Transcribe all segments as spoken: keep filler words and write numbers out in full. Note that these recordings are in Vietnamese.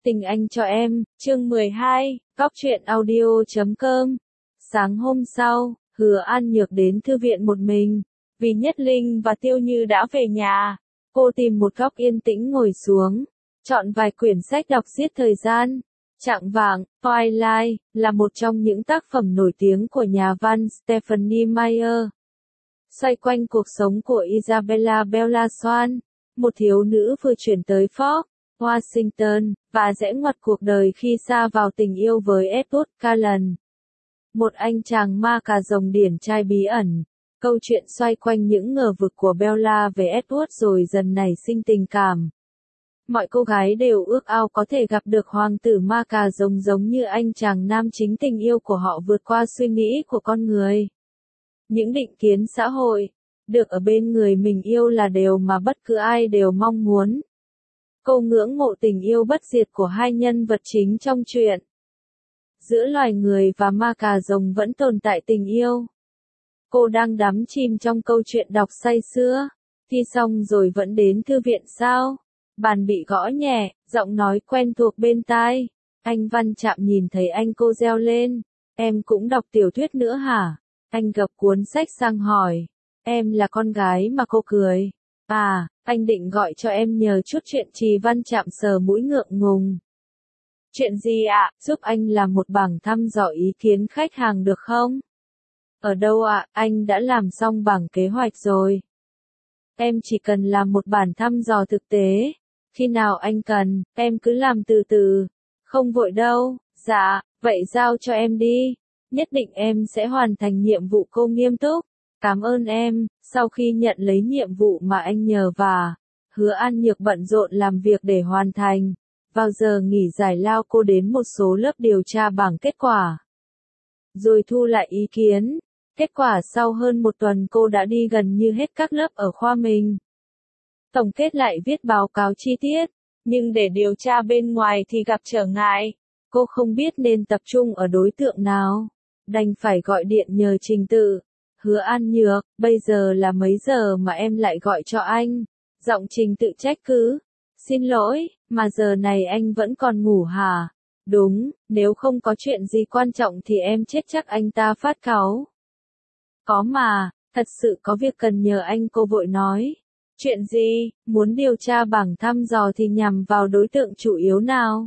Tình anh cho em, chương mười hai, góc truyện audio chấm com. Sáng hôm sau, Hứa An Nhược đến thư viện một mình, vì Nhất Linh và Tiêu Như đã về nhà. Cô tìm một góc yên tĩnh ngồi xuống, chọn vài quyển sách đọc giết thời gian. Chạng vạng, Twilight là một trong những tác phẩm nổi tiếng của nhà văn Stephenie Meyer. Xoay quanh cuộc sống của Isabella Bella Swan, một thiếu nữ vừa chuyển tới Fort Washington, và rẽ ngoặt cuộc đời khi sa vào tình yêu với Edward Cullen, một anh chàng ma cà rồng điển trai bí ẩn. Câu chuyện xoay quanh những ngờ vực của Bella về Edward rồi dần nảy sinh tình cảm. Mọi cô gái đều ước ao có thể gặp được hoàng tử ma cà rồng giống như anh chàng nam chính. Tình yêu của họ vượt qua suy nghĩ của con người. Những định kiến xã hội, được ở bên người mình yêu là điều mà bất cứ ai đều mong muốn. Cô ngưỡng mộ tình yêu bất diệt của hai nhân vật chính trong truyện. Giữa loài người và ma cà rồng vẫn tồn tại tình yêu. Cô đang đắm chìm trong câu chuyện đọc say sưa. Thi xong rồi vẫn đến thư viện sao? Bàn bị gõ nhẹ, giọng nói quen thuộc bên tai. Anh Văn Trạm nhìn thấy anh cô reo lên. Em cũng đọc tiểu thuyết nữa hả? Anh gập cuốn sách sang hỏi. Em là con gái mà. Cô cười. À, anh định gọi cho em nhờ chút chuyện. Trì Văn Trạm sờ mũi ngượng ngùng. Chuyện gì ạ? À? Giúp anh làm một bảng thăm dò ý kiến khách hàng được không? Ở đâu ạ? À? Anh đã làm xong bảng kế hoạch rồi. Em chỉ cần làm một bản thăm dò thực tế. Khi nào anh cần, em cứ làm từ từ. Không vội đâu. Dạ, vậy giao cho em đi. Nhất định em sẽ hoàn thành nhiệm vụ. Cô nghiêm túc. Cảm ơn em. Sau khi nhận lấy nhiệm vụ mà anh nhờ và, Hứa An Nhược bận rộn làm việc để hoàn thành. Vào giờ nghỉ giải lao cô đến một số lớp điều tra bảng kết quả. Rồi thu lại ý kiến. Kết quả sau hơn một tuần cô đã đi gần như hết các lớp ở khoa mình. Tổng kết lại viết báo cáo chi tiết. Nhưng để điều tra bên ngoài thì gặp trở ngại. Cô không biết nên tập trung ở đối tượng nào. Đành phải gọi điện nhờ Trình Tự. Hứa An Nhược, bây giờ là mấy giờ mà em lại gọi cho anh? Giọng Trình Tự trách cứ. Xin lỗi, mà giờ này anh vẫn còn ngủ hả? Đúng, nếu không có chuyện gì quan trọng thì em chết chắc. Anh ta phát cáu. Có mà, thật sự có việc cần nhờ anh. Cô vội nói. Chuyện gì? Muốn điều tra bảng thăm dò thì nhằm vào đối tượng chủ yếu nào?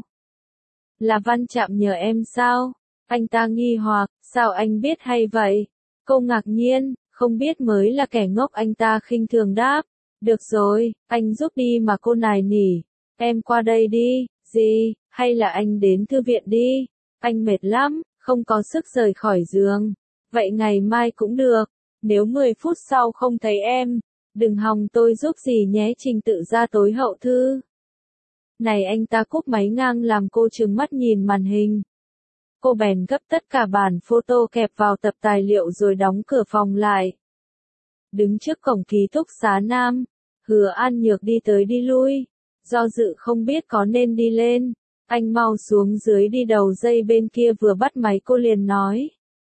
Là Văn Trạm nhờ em sao? Anh ta nghi hoặc, sao anh biết hay vậy? Cô ngạc nhiên, không biết mới là kẻ ngốc. Anh ta khinh thường đáp. Được rồi, anh giúp đi mà. Cô nài nỉ. Em qua đây đi. Gì, hay là anh đến thư viện đi. Anh mệt lắm, không có sức rời khỏi giường. Vậy ngày mai cũng được. Nếu mười phút sau không thấy em, đừng hòng tôi giúp gì nhé. Trình Tự ra tối hậu thư. Này, anh ta cúp máy ngang làm cô trừng mắt nhìn màn hình. Cô bèn gấp tất cả bản photo kẹp vào tập tài liệu rồi đóng cửa phòng lại. Đứng trước cổng ký túc xá nam, Hứa An Nhược đi tới đi lui. Do dự không biết có nên đi lên. Anh mau xuống dưới đi. Đầu dây bên kia vừa bắt máy cô liền nói.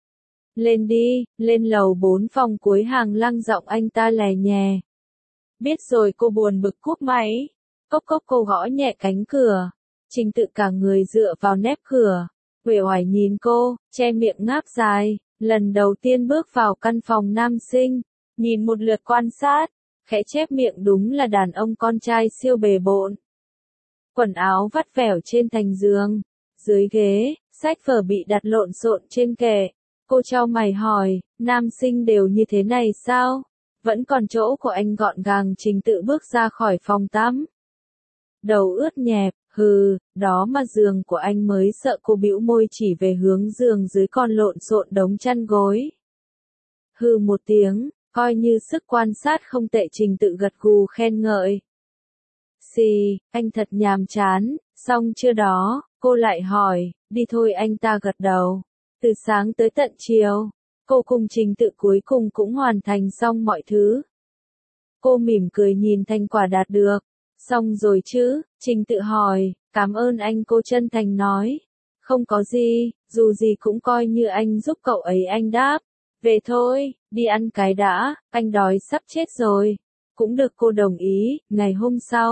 Lên đi, lên lầu bốn phòng cuối hàng lăng. Giọng anh ta lè nhè. Biết rồi. Cô buồn bực cúp máy. Cốc cốc. Cô gõ nhẹ cánh cửa. Trình Tự cả người dựa vào nép cửa. Uể oải nhìn cô, che miệng ngáp dài. Lần đầu tiên bước vào căn phòng nam sinh, nhìn một lượt quan sát, khẽ chép miệng. Đúng là đàn ông con trai siêu bề bộn. Quần áo vắt vẻo trên thành giường, dưới ghế, sách vở bị đặt lộn xộn trên kệ. Cô chau mày hỏi, nam sinh đều như thế này sao? Vẫn còn chỗ của anh gọn gàng. Trình Tự bước ra khỏi phòng tắm. Đầu ướt nhẹp. Hừ, đó mà giường của anh mới sợ. Cô bĩu môi chỉ về hướng giường dưới còn lộn xộn đống chăn gối. Hừ một tiếng, coi như sức quan sát không tệ. Trình Tự gật gù khen ngợi. Xì, anh thật nhàm chán. Xong chưa đó? Cô lại hỏi. Đi thôi. Anh ta gật đầu. Từ sáng tới tận chiều, cô cùng Trình Tự cuối cùng cũng hoàn thành xong mọi thứ. Cô mỉm cười nhìn thành quả đạt được. Xong rồi chứ? Trình Tự hỏi. Cảm ơn anh. Cô chân thành nói. Không có gì, dù gì cũng coi như anh giúp cậu ấy. Anh đáp. Về thôi, đi ăn cái đã, anh đói sắp chết rồi. Cũng được. Cô đồng ý. Ngày hôm sau,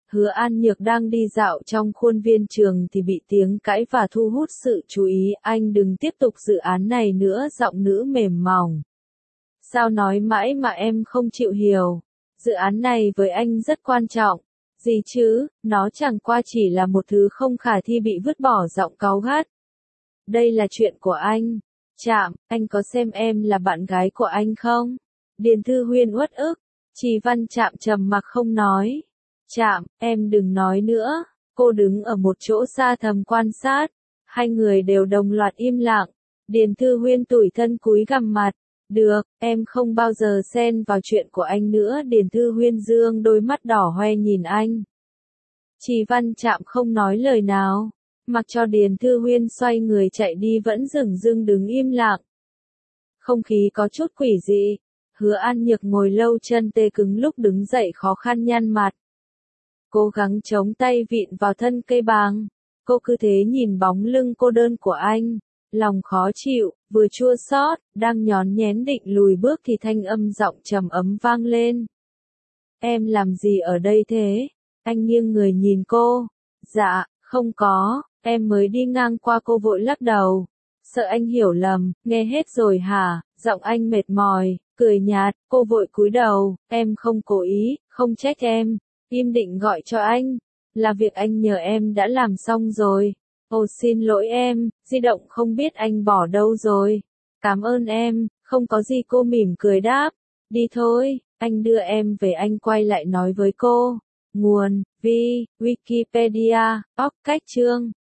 Hứa An Nhược đang đi dạo trong khuôn viên trường thì bị tiếng cãi và thu hút sự chú ý. Anh đừng tiếp tục dự án này nữa, giọng nữ mềm mỏng. Sao nói mãi mà em không chịu hiểu. Dự án này với anh rất quan trọng. Gì chứ, nó chẳng qua chỉ là một thứ không khả thi bị vứt bỏ, giọng cáu gắt. Đây là chuyện của anh. Chạm, anh có xem em là bạn gái của anh không? Điền Thư Huyên uất ức. Trì Văn Trạm trầm mặc không nói. Chạm, em đừng nói nữa. Cô đứng ở một chỗ xa thầm quan sát. Hai người đều đồng loạt im lặng. Điền Thư Huyên tủi thân cúi gằm mặt. Được, em không bao giờ xen vào chuyện của anh nữa. Điền Thư Huyên dương đôi mắt đỏ hoe nhìn anh. Trì Văn Trạm không nói lời nào. Mặc cho Điền Thư Huyên xoay người chạy đi vẫn dửng dưng đứng im lặng. Không khí có chút quỷ dị. Hứa An Nhược ngồi lâu chân tê cứng, lúc đứng dậy khó khăn nhăn mặt. Cố gắng chống tay vịn vào thân cây bàng. Cô cứ thế nhìn bóng lưng cô đơn của anh. Lòng khó chịu, vừa chua xót, đang nhón nhén định lùi bước thì thanh âm giọng trầm ấm vang lên. Em làm gì ở đây thế? Anh nghiêng người nhìn cô. Dạ, không có, em mới đi ngang qua. Cô vội lắc đầu. Sợ anh hiểu lầm, nghe hết rồi hả? Giọng anh mệt mỏi, cười nhạt. Cô vội cúi đầu. Em không cố ý, không trách em. Im định gọi cho anh. Là việc anh nhờ em đã làm xong rồi. Ồ xin lỗi em, di động không biết anh bỏ đâu rồi. Cảm ơn em, không có gì. Cô mỉm cười đáp. Đi thôi, anh đưa em về. Anh quay lại nói với cô. Nguồn, vi, Wikipedia, óc cách chương.